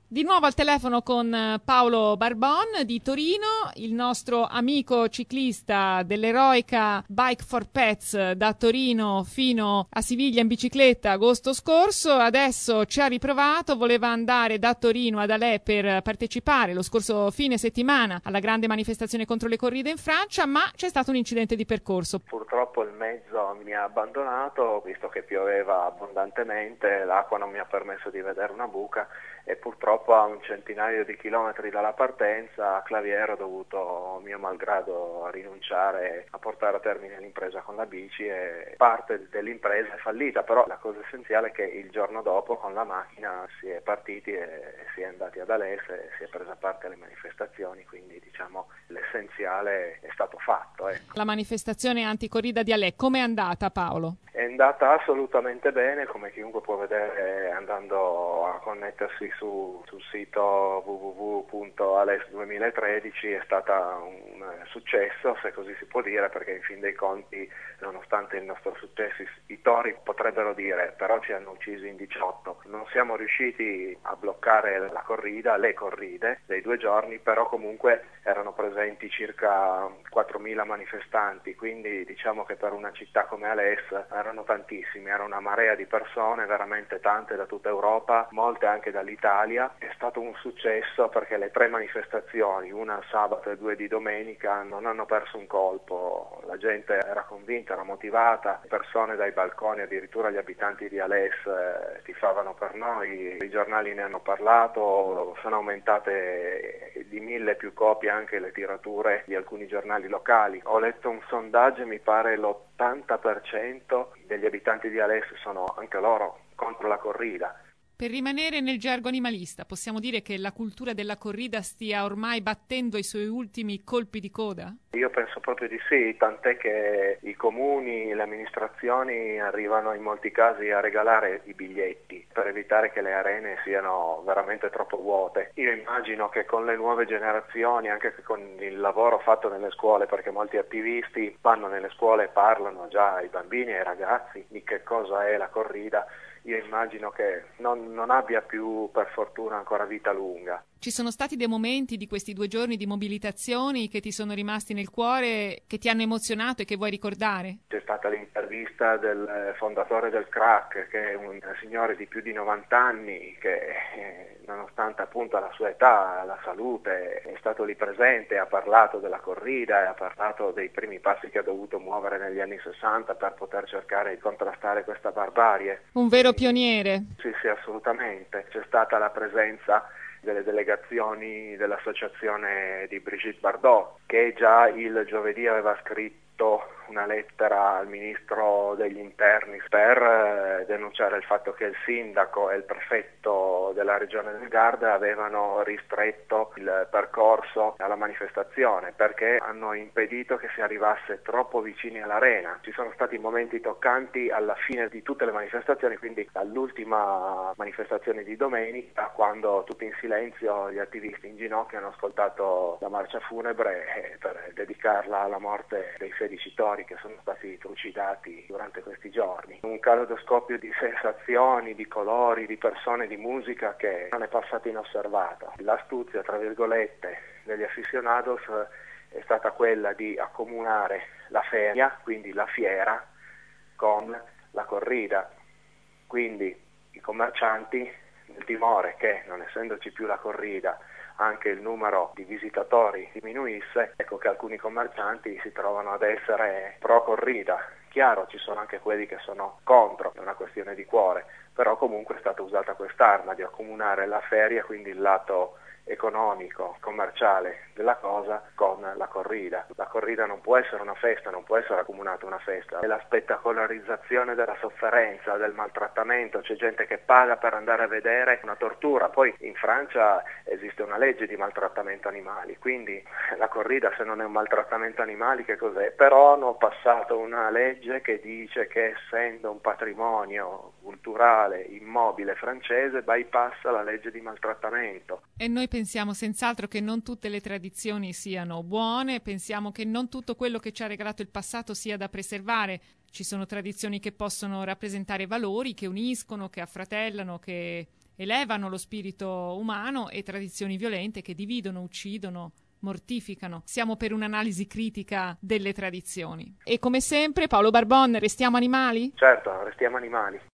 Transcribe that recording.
Di nuovo al telefono con Paolo Barbon di Torino, il nostro amico ciclista dell'eroica Bike for Pets da Torino fino a Siviglia in bicicletta agosto scorso. Adesso ci ha riprovato, voleva andare da Torino ad Alais per partecipare lo scorso fine settimana alla grande manifestazione contro le corride in Francia, ma c'è stato un incidente di percorso. Purtroppo il mezzo mi ha abbandonato, visto che pioveva abbondantemente, l'acqua non mi ha permesso di vedere una buca e purtroppo a un centinaio di chilometri dalla partenza a Claviere ho dovuto mio malgrado rinunciare a portare a termine l'impresa con la bici e parte dell'impresa è fallita, però la cosa essenziale è che il giorno dopo con la macchina si è partiti e si è andati ad Alès e si è presa parte alle manifestazioni, quindi diciamo l'essenziale è stato fatto. La manifestazione anticorrida di Alès, com'è andata, Paolo? È andata assolutamente bene, come chiunque può vedere andando a connettersi sul sito www.ales2013. È stata un successo, se così si può dire, perché in fin dei conti, nonostante il nostro successo, i tori potrebbero dire però ci hanno uccisi in 18. Non siamo riusciti a bloccare la corrida, le corride dei 2 giorni, però comunque erano presenti circa 4.000 manifestanti, quindi diciamo che per una città come Alès erano tantissimi, era una marea di persone, veramente tante da tutta Europa, molte anche dall'Italia. È stato un successo perché le 3 manifestazioni, una sabato e 2 di domenica, non hanno perso un colpo, la gente era convinta, era motivata, persone dai balconi, addirittura gli abitanti di Alès tifavano per noi, i giornali ne hanno parlato, sono aumentate di 1000 più copie anche le tirature di alcuni giornali locali. Ho letto un sondaggio, mi pare l'80% degli abitanti di Alès sono anche loro contro la corrida. Per rimanere nel gergo animalista, possiamo dire che la cultura della corrida stia ormai battendo i suoi ultimi colpi di coda? Io penso proprio di sì, tant'è che i comuni, le amministrazioni arrivano in molti casi a regalare i biglietti per evitare che le arene siano veramente troppo vuote. Io immagino che con le nuove generazioni, anche con il lavoro fatto nelle scuole, perché molti attivisti vanno nelle scuole e parlano già ai bambini e ai ragazzi di che cosa è la corrida, io immagino che non abbia più, per fortuna, ancora vita lunga. Ci sono stati dei momenti di questi 2 giorni di mobilitazioni che ti sono rimasti nel cuore, che ti hanno emozionato e che vuoi ricordare? C'è stata l'intervista del fondatore del CRAC, che è un signore di più di 90 anni che nonostante appunto la sua età, la salute, è stato lì presente, ha parlato della corrida e ha parlato dei primi passi che ha dovuto muovere negli anni 60 per poter cercare di contrastare questa barbarie. Un vero pioniere. Sì, assolutamente. C'è stata la presenza delle delegazioni dell'associazione di Brigitte Bardot, che già il giovedì aveva scritto una lettera al ministro degli interni per denunciare il fatto che il sindaco e il prefetto della regione del Garda avevano ristretto il percorso alla manifestazione perché hanno impedito che si arrivasse troppo vicini all'arena. Ci sono stati momenti toccanti alla fine di tutte le manifestazioni, quindi dall'ultima manifestazione di domenica, quando tutti in silenzio gli attivisti in ginocchio hanno ascoltato la marcia funebre per dedicarla alla morte dei 16 tori che sono stati trucidati durante questi giorni. Un caleidoscopio di sensazioni, di colori, di persone, di musica che non è passato inosservato. L'astuzia, tra virgolette, degli aficionados è stata quella di accomunare la feria, quindi la fiera, con la corrida. Quindi i commercianti, nel timore che, non essendoci più la corrida, anche il numero di visitatori diminuisse, ecco che alcuni commercianti si trovano ad essere pro corrida. Chiaro, ci sono anche quelli che sono contro, è una questione di cuore, però comunque è stata usata quest'arma di accomunare la feria, quindi il lato economico, commerciale della cosa con la corrida. La corrida non può essere una festa, non può essere accomunata una festa, è la spettacolarizzazione della sofferenza, del maltrattamento, c'è gente che paga per andare a vedere una tortura, poi in Francia esiste una legge di maltrattamento animali, quindi la corrida se non è un maltrattamento animali che cos'è? Però hanno passato una legge che dice che essendo un patrimonio culturale immobile francese bypassa la legge di maltrattamento. E noi pensiamo senz'altro che non tutte le tradizioni siano buone, pensiamo che non tutto quello che ci ha regalato il passato sia da preservare. Ci sono tradizioni che possono rappresentare valori, che uniscono, che affratellano, che elevano lo spirito umano, e tradizioni violente che dividono, uccidono, mortificano. Siamo per un'analisi critica delle tradizioni. E come sempre, Paolo Barbon, restiamo animali? Certo, restiamo animali.